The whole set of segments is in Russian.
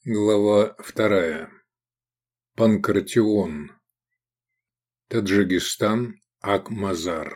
Глава 2. Панкратион. Таджикистан, Ак-Мазар.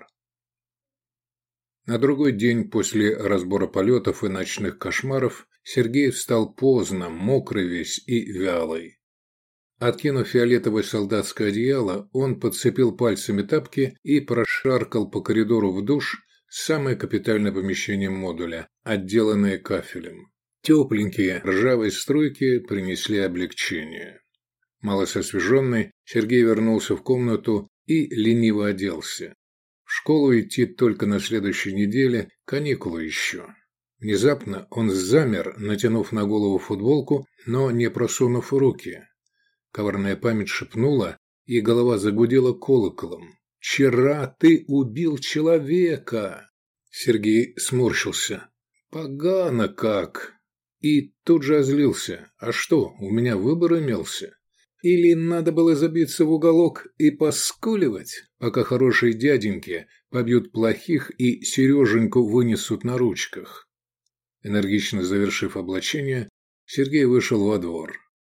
На другой день после разбора полетов и ночных кошмаров Сергей встал поздно, мокрый весь и вялый. Откинув фиолетовое солдатское одеяло, он подцепил пальцами тапки и прошаркал по коридору в душ, самое капитальное помещение модуля, отделанное кафелем. Тепленькие ржавые струйки принесли облегчение. Малость освеженный, Сергей вернулся в комнату и лениво оделся. В школу идти только на следующей неделе, каникулы еще. Внезапно он замер, натянув на голову футболку, но не просунув руки. Коварная память шепнула, и голова загудела колоколом. «Вчера ты убил человека!» Сергей сморщился. «Погано как!» И тут же озлился. А что, у меня выбор имелся? Или надо было забиться в уголок и поскуливать, пока хорошие дяденьки побьют плохих и Сереженьку вынесут на ручках? Энергично завершив облачение, Сергей вышел во двор.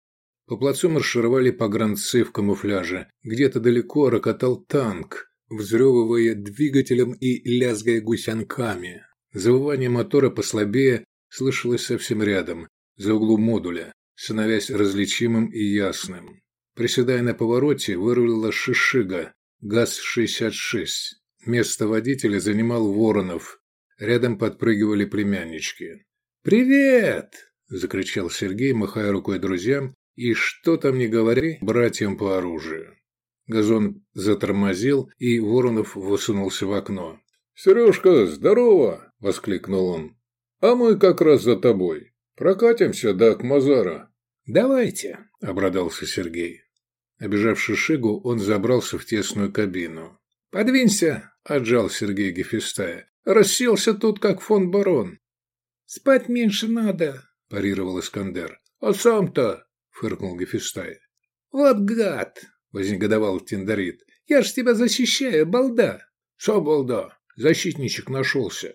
По плацу маршировали погранцы в камуфляже. Где-то далеко рокотал танк, взрёвывая двигателем и лязгая гусянками. Завывание мотора послабее слышалось совсем рядом, за углом модуля, становясь различимым и ясным. Приседая на повороте, вырулила шишига, ГАЗ-66. Место водителя занимал Воронов. Рядом подпрыгивали племяннички. «Привет!» – закричал Сергей, махая рукой друзьям, и что там не говори братьям по оружию. Газон затормозил, и Воронов высунулся в окно. «Сережка, здорово!» – воскликнул он. «А мы как раз за тобой. Прокатимся до Ак-Мазара». «Давайте», – обрадовался Сергей. Обежав шишигу, он забрался в тесную кабину. «Подвинься», – отжал Сергей Гефестая. «Расселся тут, как фон Барон». «Спать меньше надо», – парировал Искандер. «А сам-то», – фыркнул Гефестай. «Вот гад», – вознегодовал Тиндарит. «Я ж тебя защищаю, балда». «Сам балда, защитничек нашелся».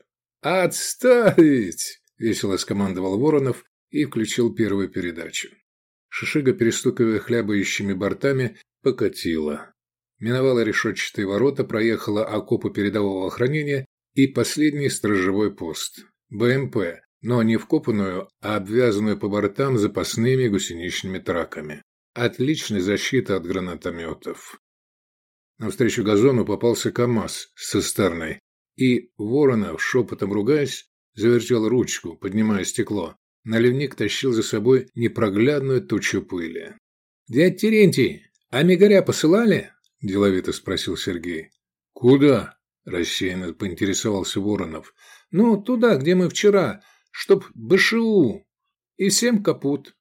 «Отставить!» – весело скомандовал Воронов и включил первую передачу. Шишига, перестукивая хлябающими бортами, покатила. Миновала решетчатые ворота, проехала окопы передового охранения и последний сторожевой пост. БМП, но не вкопанную, а обвязанную по бортам запасными гусеничными траками. Отличная защита от гранатометов. Навстречу газону попался КамАЗ с цистерной. И Воронов, шепотом ругаясь, завертел ручку, поднимая стекло. Наливник тащил за собой непроглядную тучу пыли. «Дядь Терентий, а Мигаря посылали?» – деловито спросил Сергей. «Куда?» – рассеянно поинтересовался Воронов. «Ну, туда, где мы вчера, чтоб БШУ. И всем капут».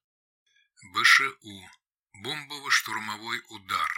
БШУ. Бомбово-штурмовой удар.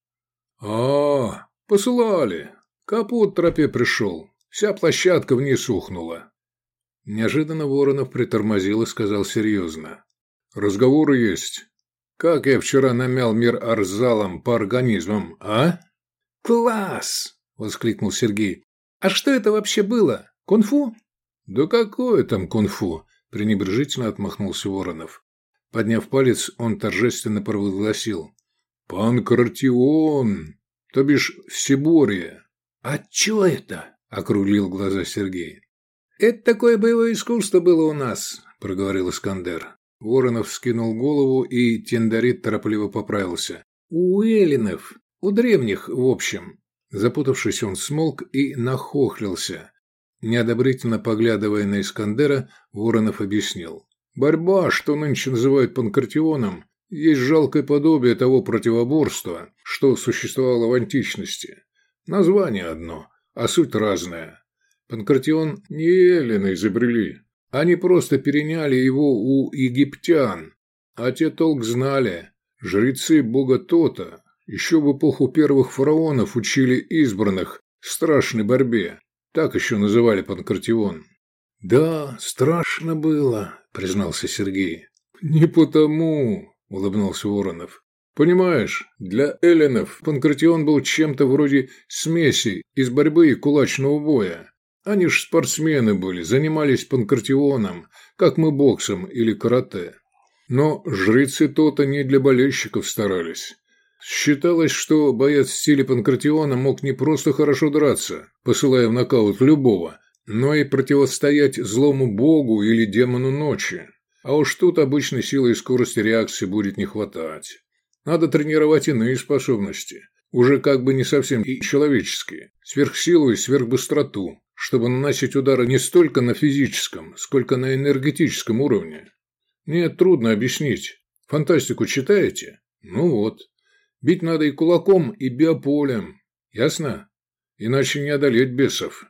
«А, посылали. Капут тропе пришел. Вся площадка вниз ухнула». Неожиданно Воронов притормозил и сказал серьезно. «Разговоры есть. Как я вчера намял мир арзалом по организмам, а?» «Класс!» – воскликнул Сергей. «А что это вообще было? Кунг-фу?» «Да какое там кунг-фу?» – пренебрежительно отмахнулся Воронов. Подняв палец, он торжественно провозгласил. «Панкратион, то бишь всеборье». «А чё это?» – округлил глаза Сергей. «Это такое боевое искусство было у нас», – проговорил Искандер. Воронов вскинул голову, и Тиндарит торопливо поправился. «У эллинов, у древних, в общем». Запутавшись, он смолк и нахохлился. Неодобрительно поглядывая на Искандера, Воронов объяснил. «Борьба, что нынче называют панкратионом, есть жалкое подобие того противоборства, что существовало в античности. Название одно, а суть разная. Панкратион не эллины изобрели. Они просто переняли его у египтян. А те толк знали. Жрецы бога Тота еще в эпоху первых фараонов учили избранных страшной борьбе. Так еще называли панкратион». «Да, страшно было», – признался Сергей. «Не потому», – улыбнулся Воронов. «Понимаешь, для эллинов панкратион был чем-то вроде смеси из борьбы и кулачного боя. Они ж спортсмены были, занимались панкратионом, как мы боксом или карате. Но жрецы то-то не для болельщиков старались. Считалось, что боец в стиле Панкратиона мог не просто хорошо драться, посылая в нокаут любого, но и противостоять злому богу или демону ночи. А уж тут обычной силы и скорости реакции будет не хватать. Надо тренировать иные способности, уже как бы не совсем и человеческие, сверхсилу и сверхбыстроту, чтобы наносить удары не столько на физическом, сколько на энергетическом уровне. Нет, трудно объяснить. Фантастику читаете? Ну вот. Бить надо и кулаком, и биополем. Ясно? Иначе не одолеть бесов.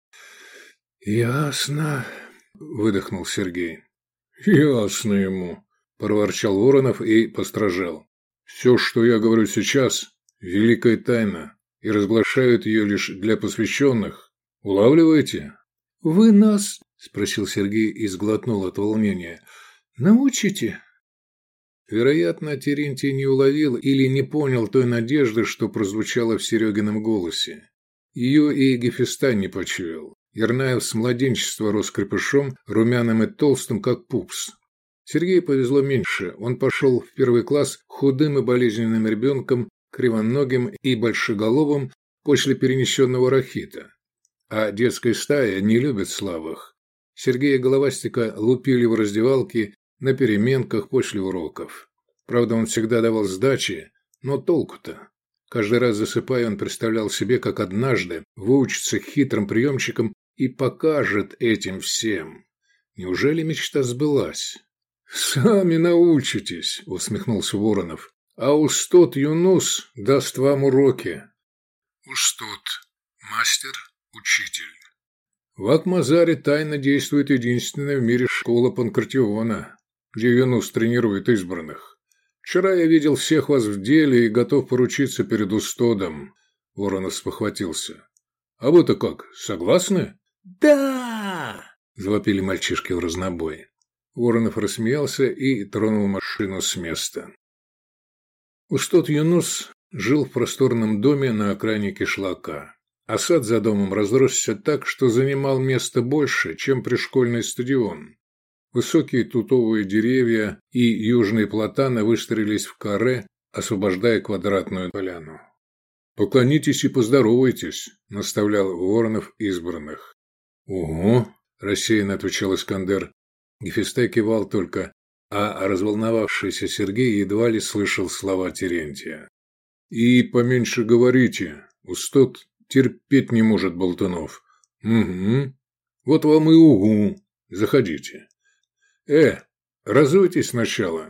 Ясно, выдохнул Сергей. Ясно ему, проворчал Воронов и постражал. Все, что я говорю сейчас, великая тайна, и разглашают ее лишь для посвященных. Улавливаете? Вы нас, спросил Сергей и сглотнул от волнения, научите? Вероятно, Терентий не уловил или не понял той надежды, что прозвучало в Серегином голосе. Ее и Гефестай не почуял. Ернаев с младенчества рос крепышом, румяным и толстым, как пупс. Сергею повезло меньше. Он пошел в первый класс худым и болезненным ребенком, кривоногим и большеголовым после перенесенного рахита. А детская стая не любит слабых. Сергея Головастика лупили в раздевалке на переменках после уроков. Правда, он всегда давал сдачи, но толку-то? Каждый раз засыпая, он представлял себе, как однажды выучится хитрым приемчиком и покажет этим всем. Неужели мечта сбылась? «Сами научитесь», — усмехнулся Воронов. «А Устот Юнус даст вам уроки». Устот. Мастер, учитель. В Акмазаре тайно действует единственная в мире школа Панкратиона, где Юнус тренирует избранных. Вчера я видел всех вас в деле и готов поручиться перед Устодом. Воронов спохватился. А вы-то как, согласны? Да! Завопили мальчишки в разнобой. Воронов рассмеялся и тронул машину с места. Устод Юнус жил в просторном доме на окраине кишлака. А сад за домом разросся так, что занимал место больше, чем пришкольный стадион. Высокие тутовые деревья и южные платаны выстроились в каре, освобождая квадратную поляну. «Поклонитесь и поздоровайтесь», – наставлял Воронов избранных. «Угу», – рассеянно отвечал Искандер. Гефестай кивал только, а разволновавшийся Сергей едва ли слышал слова Терентия. «И поменьше говорите, Устот терпеть не может болтунов». «Угу. Вот вам и угу. Заходите». Разуйтесь сначала».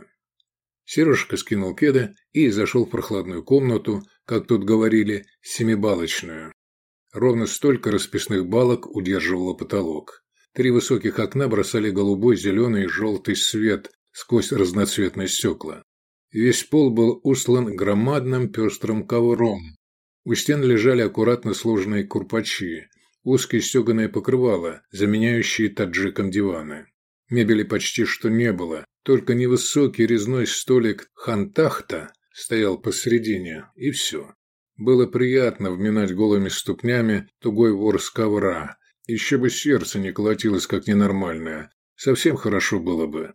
Сережка скинул кеды и зашел в прохладную комнату, как тут говорили, семибалочную. Ровно столько расписных балок удерживало потолок. 3 высоких окна бросали голубой, зеленый и желтый свет сквозь разноцветные стекла. Весь пол был устлан громадным пестрым ковром. У стен лежали аккуратно сложенные курпачи, узкие стеганые покрывала, заменяющие таджикам диваны. Мебели почти что не было, только невысокий резной столик хантахта стоял посредине, и все. Было приятно вминать голыми ступнями тугой ворс ковра. Еще бы сердце не колотилось, как ненормальное. Совсем хорошо было бы.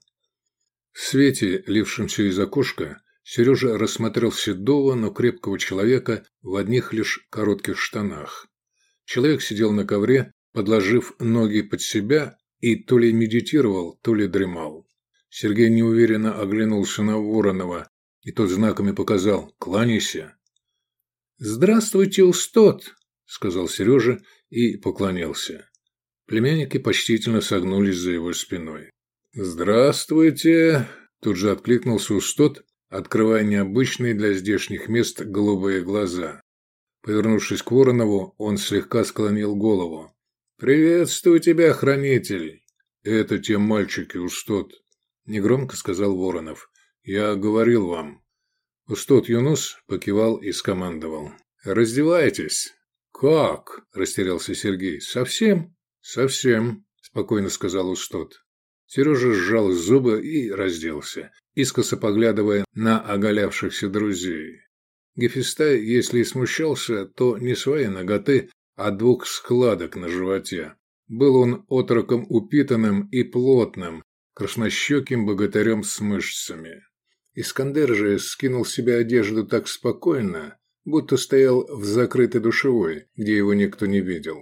В свете, лившемся из окошка, Сережа рассмотрел седого, но крепкого человека в одних лишь коротких штанах. Человек сидел на ковре, подложив ноги под себя, и то ли медитировал, то ли дремал. Сергей неуверенно оглянулся на Воронова, и тот знаками показал «Кланяйся». «Здравствуйте, Устот», — сказал Сережа и поклонился. Племянники почтительно согнулись за его спиной. «Здравствуйте», — тут же откликнулся Устот, открывая необычные для здешних мест голубые глаза. Повернувшись к Воронову, он слегка склонил голову. «Приветствую тебя, хранитель!» «Это те мальчики, Устот», – негромко сказал Воронов. «Я говорил вам». Устот Юнус покивал и скомандовал. «Раздевайтесь». «Как?» – растерялся Сергей. «Совсем?» «Совсем», – спокойно сказал Устот. Сережа сжал зубы и разделся, искоса поглядывая на оголявшихся друзей. Гефестай, если и смущался, то не своей наготы, а 2 складок на животе. Был он отроком упитанным и плотным, краснощеким богатырем с мышцами. Искандер же скинул с себя одежду так спокойно, будто стоял в закрытой душевой, где его никто не видел.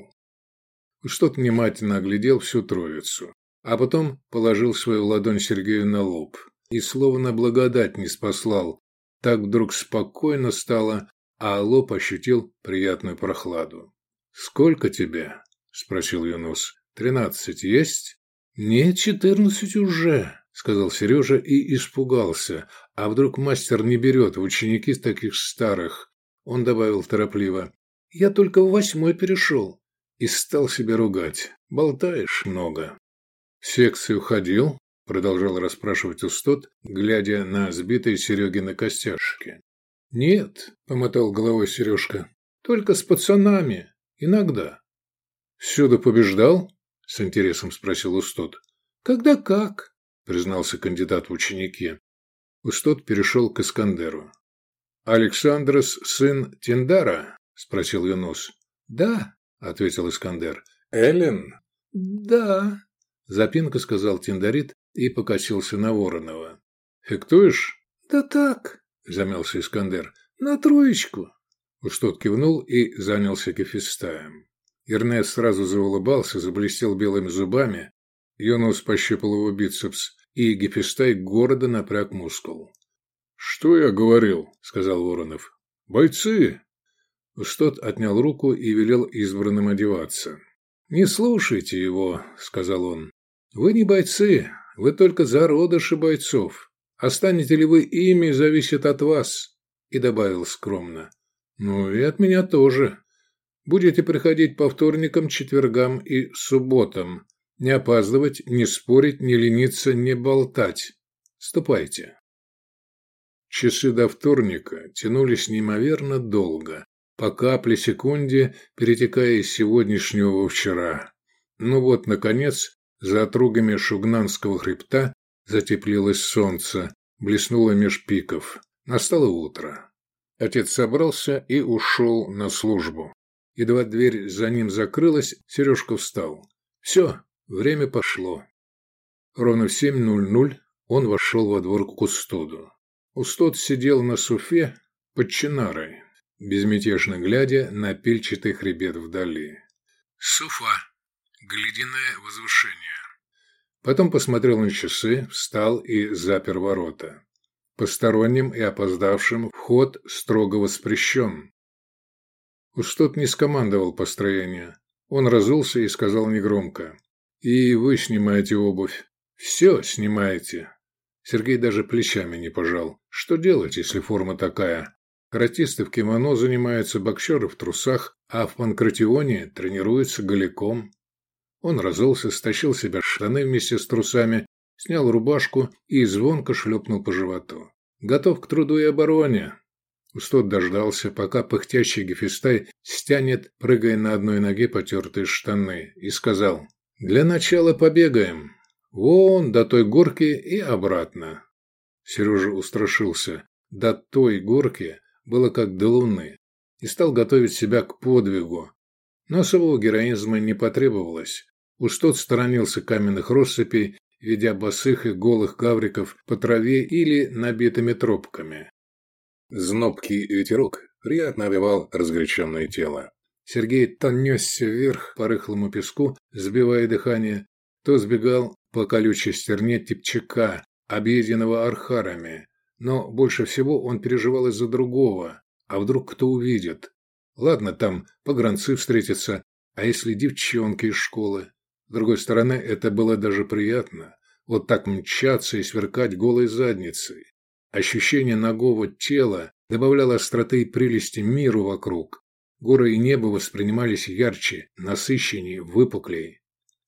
Что-то внимательно оглядел всю троицу, а потом положил свою ладонь Сергею на лоб и словно благодать ниспослал. Так вдруг спокойно стало, а лоб ощутил приятную прохладу. «Сколько тебе?» – спросил Юнус. 13 есть?» «Нет, 14 уже», – сказал Сережа и испугался. А вдруг мастер не берет в ученики таких старых? Он добавил торопливо. «Я только в 8 перешел». И стал себя ругать. «Болтаешь много». «В секцию ходил?» – продолжал расспрашивать Устот, глядя на сбитые Серегины костяшки. «Нет», – помотал головой Сережка, – «только с пацанами. Иногда». «Всюду побеждал?» – с интересом спросил Устот. «Когда как», – признался кандидат в ученики. Устот перешел к Искандеру. «Александрос сын Тиндара?» – спросил Юнус. «Да», – ответил Искандер. «Эллен?» «Да», – запинка сказал Тиндарит и покосился на Воронова. «Фехтуешь?» «Да так», – замялся Искандер. «На 3». Устот кивнул и занялся кефистаем. Эрнест сразу заулыбался, заблестел белыми зубами. Юнус пощупал его бицепс, и Гефестай гордо напряг мускул. «Что я говорил?» – сказал Воронов. «Бойцы!» Устот отнял руку и велел избранным одеваться. «Не слушайте его», – сказал он. «Вы не бойцы, вы только зародыши бойцов. Останете ли вы ими, зависит от вас», – и добавил скромно. «Ну и от меня тоже. Будете приходить по вторникам, четвергам и субботам. Не опаздывать, не спорить, не лениться, не болтать. Ступайте». Часы до вторника тянулись неимоверно долго, по капле секунде перетекая из сегодняшнего во вчера. Ну вот, наконец, за отругами Шугнанского хребта затеплилось солнце, блеснуло меж пиков. Настало утро. Отец собрался и ушел на службу. Едва дверь за ним закрылась, Сережка встал. Все, время пошло. Ровно в 7:00 он вошел во двор к Кустоду. Устот сидел на суфе под чинарой, безмятежно глядя на пильчатый хребет вдали. Суфа. Глядяное возвышение. Потом посмотрел на часы, встал и запер ворота. Посторонним и опоздавшим вход строго воспрещен. Устот не скомандовал построение. Он разулся и сказал негромко. «И вы снимаете обувь. Все снимаете». Сергей даже плечами не пожал. Что делать, если форма такая? Каратисты в кимоно занимаются, боксеры в трусах, а в панкратионе тренируются голиком. Он разулся, стащил себе штаны вместе с трусами, снял рубашку и звонко шлепнул по животу. «Готов к труду и обороне». Устот дождался, пока пыхтящий Гефестай стянет, прыгая на одной ноге потертые штаны, и сказал: «Для начала побегаем. Вон до той горки и обратно». Сережа устрашился. До той горки было как до луны, и стал готовить себя к подвигу. Но особого героизма не потребовалось. Устот сторонился каменных россыпей, ведя босых и голых гавриков по траве или набитыми тропками. Знобкий ветерок приятно овевал разгоряченное тело. Сергей то несся вверх по рыхлому песку, сбивая дыхание, то сбегал по колючей стерне Типчака, объеденного архарами. Но больше всего он переживал из-за другого. А вдруг кто увидит? Ладно, там погранцы встретятся, а если девчонки из школы? С другой стороны, это было даже приятно. Вот так мчаться и сверкать голой задницей. Ощущение нагого тела добавляло остроты и прелести миру вокруг. Горы и небо воспринимались ярче, насыщеннее, выпуклее.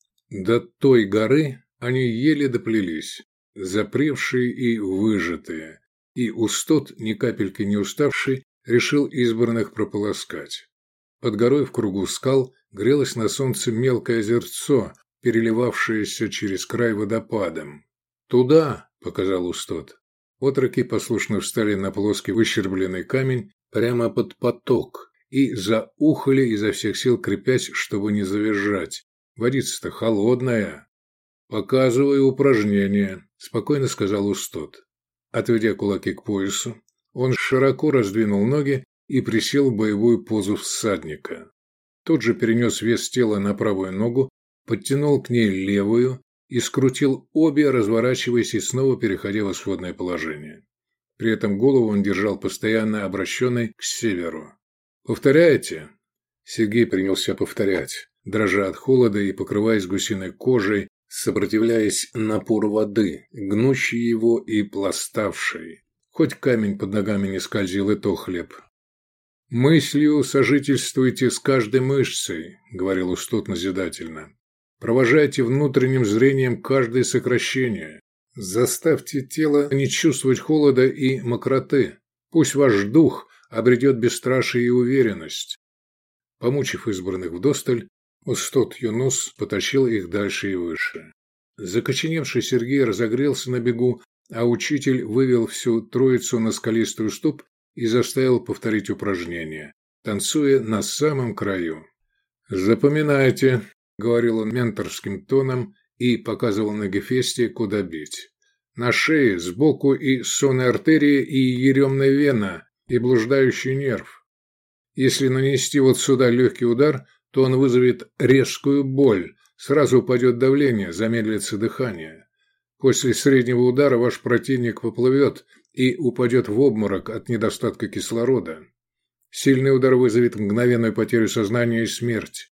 До той горы они еле доплелись, запревшие и выжатые, и Устот, ни капельки не уставший, решил избранных прополоскать. Под горой в кругу скал грелось на солнце мелкое озерцо, переливавшееся через край водопадом. «Туда!» – показал Устот. Отроки послушно встали на плоский выщербленный камень прямо под поток и заухали изо всех сил, крепясь, чтобы не завизжать. Водица-то холодная. «Показывай упражнение», – спокойно сказал Устот. Отведя кулаки к поясу, он широко раздвинул ноги и присел в боевую позу всадника. Тут же перенес вес тела на правую ногу, подтянул к ней левую и скрутил обе, разворачиваясь и снова переходя в исходное положение. При этом голову он держал постоянно обращенной к северу. «Повторяете?» Сергей принялся повторять, дрожа от холода и покрываясь гусиной кожей, сопротивляясь напору воды, гнущей его и пластавшей. Хоть камень под ногами не скользил, и то хлеб. «Мыслью сожительствуйте с каждой мышцей», — говорил Устот назидательно. «Провожайте внутренним зрением каждое сокращение. Заставьте тело не чувствовать холода и мокроты. Пусть ваш дух обретет бесстрашие и уверенность». Помучив избранных вдосталь, Устот Юнус потащил их дальше и выше. Закоченевший Сергей разогрелся на бегу, а учитель вывел всю троицу на скалистый уступ и заставил повторить упражнение, танцуя на самом краю. «Запоминайте», — говорил он менторским тоном и показывал на Гефесте, куда бить. «На шее, сбоку и сонной артерии, и еремная вена, и блуждающий нерв. Если нанести вот сюда легкий удар, то он вызовет резкую боль, сразу упадет давление, замедлится дыхание. После среднего удара ваш противник поплывет и упадет в обморок от недостатка кислорода. Сильный удар вызовет мгновенную потерю сознания и смерть.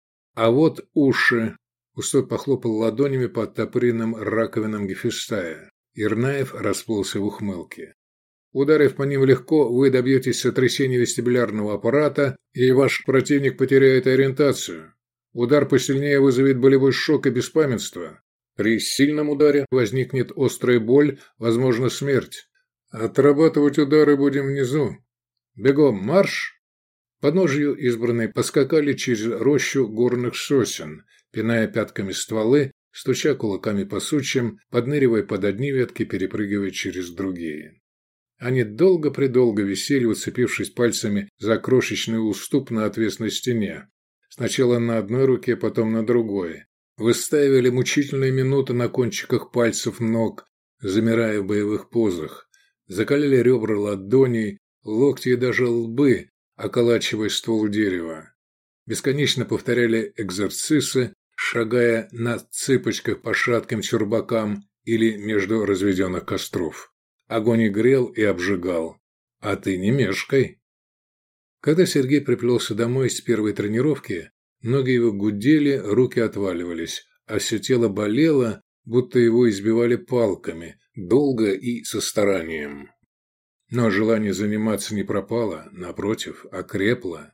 А вот уши». Устот похлопал ладонями по оттопыренным раковинам Гефестая. Ирнаев расплылся в ухмылке. «Ударив по ним легко, вы добьетесь сотрясения вестибулярного аппарата, и ваш противник потеряет ориентацию. Удар посильнее вызовет болевой шок и беспамятство. При сильном ударе возникнет острая боль, возможно, смерть. Отрабатывать удары будем внизу. Бегом, марш!» Подножью избранные поскакали через рощу горных сосен, пиная пятками стволы, стуча кулаками по сучьям, подныривая под одни ветки, перепрыгивая через другие. Они долго-предолго висели, уцепившись пальцами за крошечный уступ на отвесной стене. Сначала на одной руке, потом на другой. Выстаивали мучительные минуты на кончиках пальцев ног, замирая в боевых позах. Закаляли ребра ладоней, локти и даже лбы, околачивая ствол дерева. Бесконечно повторяли экзерцисы, шагая на цыпочках по шатким чурбакам или между разведенных костров. Огонь и грел, и обжигал. А ты не мешкай. Когда Сергей приплелся домой с первой тренировки, ноги его гудели, руки отваливались, а все тело болело, будто его избивали палками, долго и со старанием. Но желание заниматься не пропало, напротив, окрепло.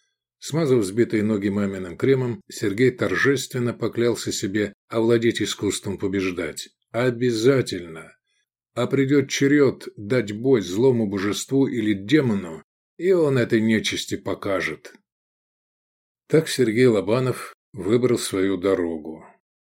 Смазав сбитые ноги маминым кремом, Сергей торжественно поклялся себе овладеть искусством побеждать. Обязательно! А придет черед дать бой злому божеству или демону, и он этой нечисти покажет. Так Сергей Лобанов выбрал свою дорогу.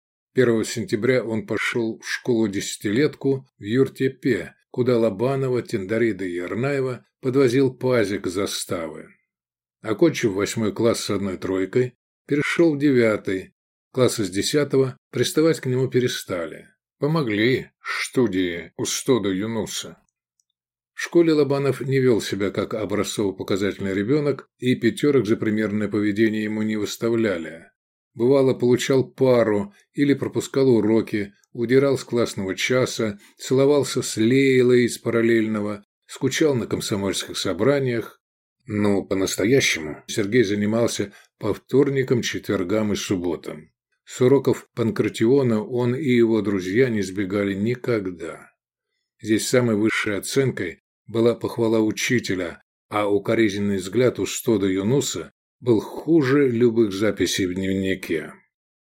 1 сентября он пошел в школу-десятилетку в Юртепе, куда Лобанова, Тиндарида и Ирнаева подвозил пазик заставы. Окончив 8 класс с 1 тройкой, перешел в 9, классы с 10 приставать к нему перестали. Помогли студии Устода Юнуса. В школе Лобанов не вел себя как образцово-показательный ребенок, и пятерок за примерное поведение ему не выставляли. Бывало, получал пару или пропускал уроки, удирал с классного часа, целовался с Лейлой из параллельного, скучал на комсомольских собраниях. Но по-настоящему Сергей занимался по вторникам, четвергам и субботам. С уроков Панкратиона он и его друзья не сбегали никогда. Здесь самой высшей оценкой была похвала учителя, а укоризненный взгляд Устода Юнуса был хуже любых записей в дневнике.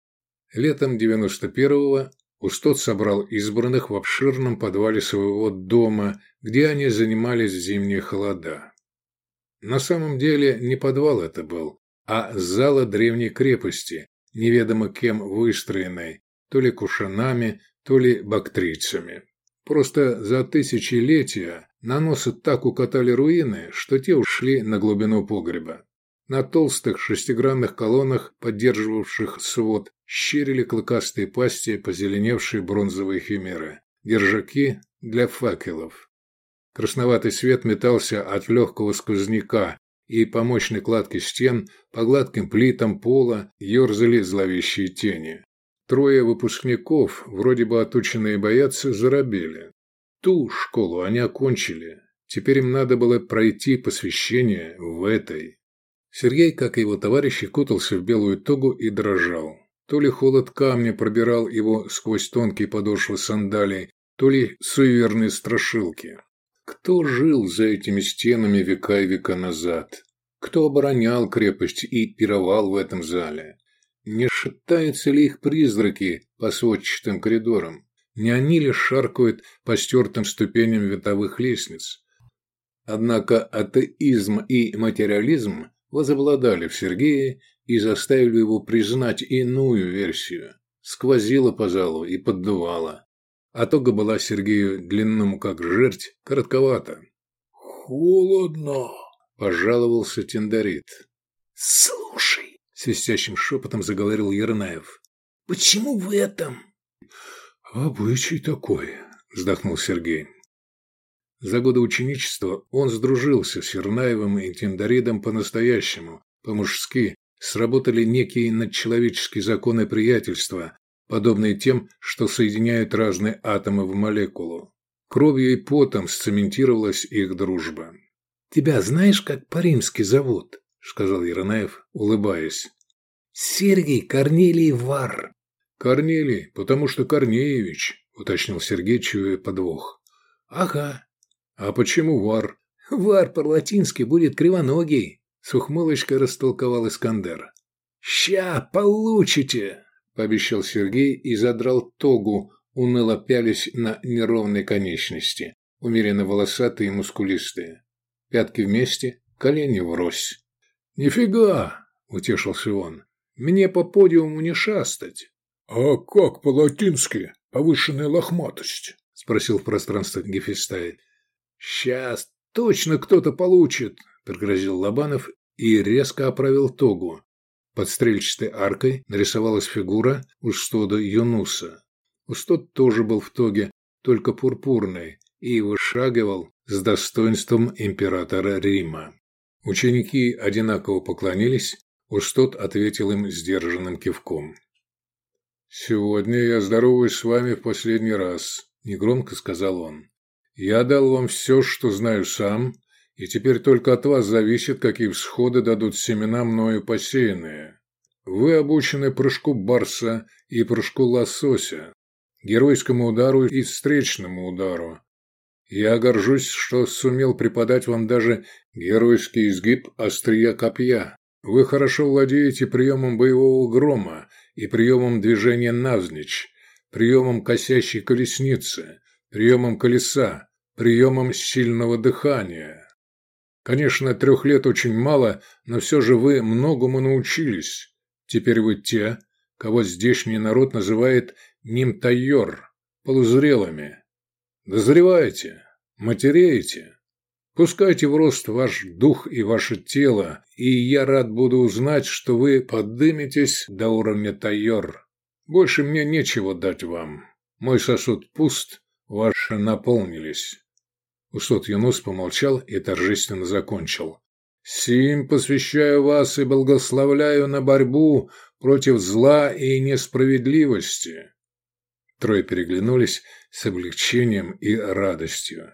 Летом 91-го Устод собрал избранных в обширном подвале своего дома, где они занимались в зимние холода. На самом деле не подвал это был, а зала древней крепости, неведомо кем выстроенной, то ли кушанами, то ли бактрийцами. Просто за тысячелетия наносы так укатали руины, что те ушли на глубину погреба. На толстых шестигранных колоннах, поддерживавших свод, щерили клыкастые пасти позеленевшие бронзовые химеры. Держаки для факелов. Красноватый свет метался от легкого сквозняка, и по мощной кладке стен, по гладким плитам пола ерзали зловещие тени. Трое выпускников, вроде бы отученные бояться, заробели. Ту школу они окончили. Теперь им надо было пройти посвящение в этой. Сергей, как и его товарищи, кутался в белую тогу и дрожал. То ли холод камня пробирал его сквозь тонкие подошвы сандалий, то ли суеверные страшилки. Кто жил за этими стенами века и века назад? Кто оборонял крепость и пировал в этом зале? Не шатаются ли их призраки по сводчатым коридорам? Не они ли шаркают по стертым ступеням винтовых лестниц? Однако атеизм и материализм возобладали в Сергее и заставили его признать иную версию. Сквозило по залу и поддувало. А тога была Сергею длинному как жерть, коротковато. «Холодно!» – пожаловался Тиндарит. «Слушай!» – свистящим шепотом заговорил Ернаев. «Почему в этом?» «Обычай такой!» – вздохнул Сергей. За годы ученичества он сдружился с Ернаевым и Тиндаридом по-настоящему, по-мужски. Сработали некие надчеловеческие законы приятельства, подобные тем, что соединяют разные атомы в молекулу. Кровью и потом сцементировалась их дружба. «Тебя знаешь, как по-римски зовут?» – сказал Ернаев, улыбаясь. «Сергий Корнелий Вар». «Корнелий, потому что Корнеевич», – уточнил Сергей, чуя подвох. «Ага». «А почему Вар?» «Вар по-латински будет кривоногий», – с ухмылочкой растолковал Искандер. «Ща получите!» – пообещал Сергей и задрал тогу, уныло пялись на неровной конечности, умеренно волосатые и мускулистые. Пятки вместе, колени врозь. «Нифига!» – утешился он. «Мне по подиуму не шастать». «А как по-латински повышенная лохматость?» – спросил в пространство Гефестай. «Сейчас точно кто-то получит!» – пригрозил Лобанов и резко оправил тогу. Под стрельчатой аркой нарисовалась фигура Устода Юнуса. Устод тоже был в тоге, только пурпурной, и вышагивал с достоинством императора Рима. Ученики одинаково поклонились, Устод ответил им сдержанным кивком. «Сегодня я здороваюсь с вами в последний раз», – негромко сказал он. «Я дал вам все, что знаю сам, и теперь только от вас зависит, какие всходы дадут семена мною посеянные. Вы обучены прыжку барса и прыжку лосося, геройскому удару и встречному удару. Я горжусь, что сумел преподать вам даже геройский изгиб острия копья. Вы хорошо владеете приемом боевого грома и приемом движения навзничь, приемом косящей колесницы, приемом колеса, приемом сильного дыхания. Конечно, 3 лет очень мало, но все же вы многому научились. Теперь вы те, кого здешний народ называет нимтайор, полузрелыми. Дозревайте, матереете. Пускайте в рост ваш дух и ваше тело, и я рад буду узнать, что вы подыметесь до уровня тайор. Больше мне нечего дать вам. Мой сосуд пуст, ваши наполнились». Устод Юнус помолчал и торжественно закончил. «Сим посвящаю вас и благословляю на борьбу против зла и несправедливости». Трое переглянулись с облегчением и радостью.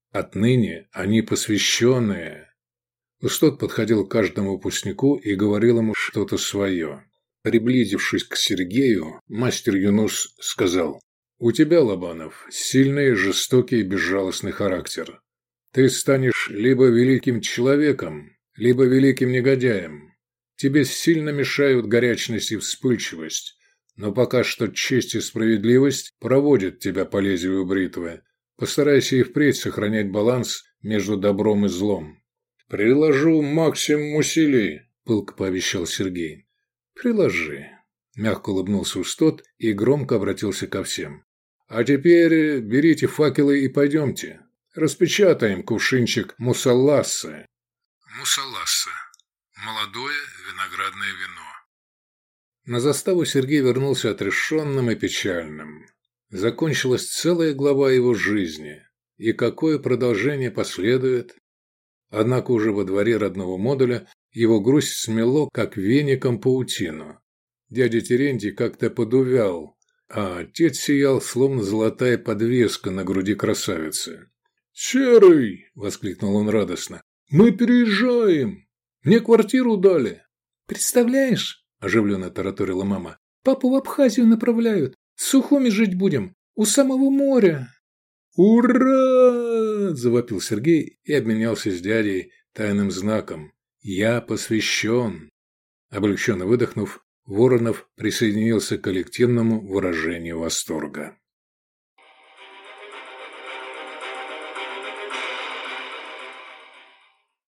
Отныне они посвященные. Устод подходил к каждому выпускнику и говорил ему что-то свое. Приблизившись к Сергею, мастер Юнус сказал: «У тебя, Лобанов, сильный, жестокий и безжалостный характер. Ты станешь либо великим человеком, либо великим негодяем. Тебе сильно мешают горячность и вспыльчивость, но пока что честь и справедливость проводят тебя по лезвию бритвы. Постарайся и впредь сохранять баланс между добром и злом». «Приложу максимум усилий», – пылко пообещал Сергей. «Приложи», – мягко улыбнулся Устод и громко обратился ко всем. «А теперь берите факелы и пойдемте. Распечатаем кувшинчик мусалласы». Мусалласа. Молодое виноградное вино. На заставу Сергей вернулся отрешенным и печальным. Закончилась целая глава его жизни. И какое продолжение последует? Однако уже во дворе родного модуля его грусть смело, как веником, паутину. Дядя Терентий как-то подувял, а отец сиял, словно золотая подвеска на груди красавицы. «Серый!» – воскликнул он радостно. «Мы переезжаем! Мне квартиру дали!» «Представляешь?» – оживленно тараторила мама. «Папу в Абхазию направляют. В Сухуми жить будем. У самого моря». «Ура!» – завопил Сергей и обменялся с дядей тайным знаком. «Я посвящен!» Облегченно выдохнув, Воронов присоединился к коллективному выражению восторга.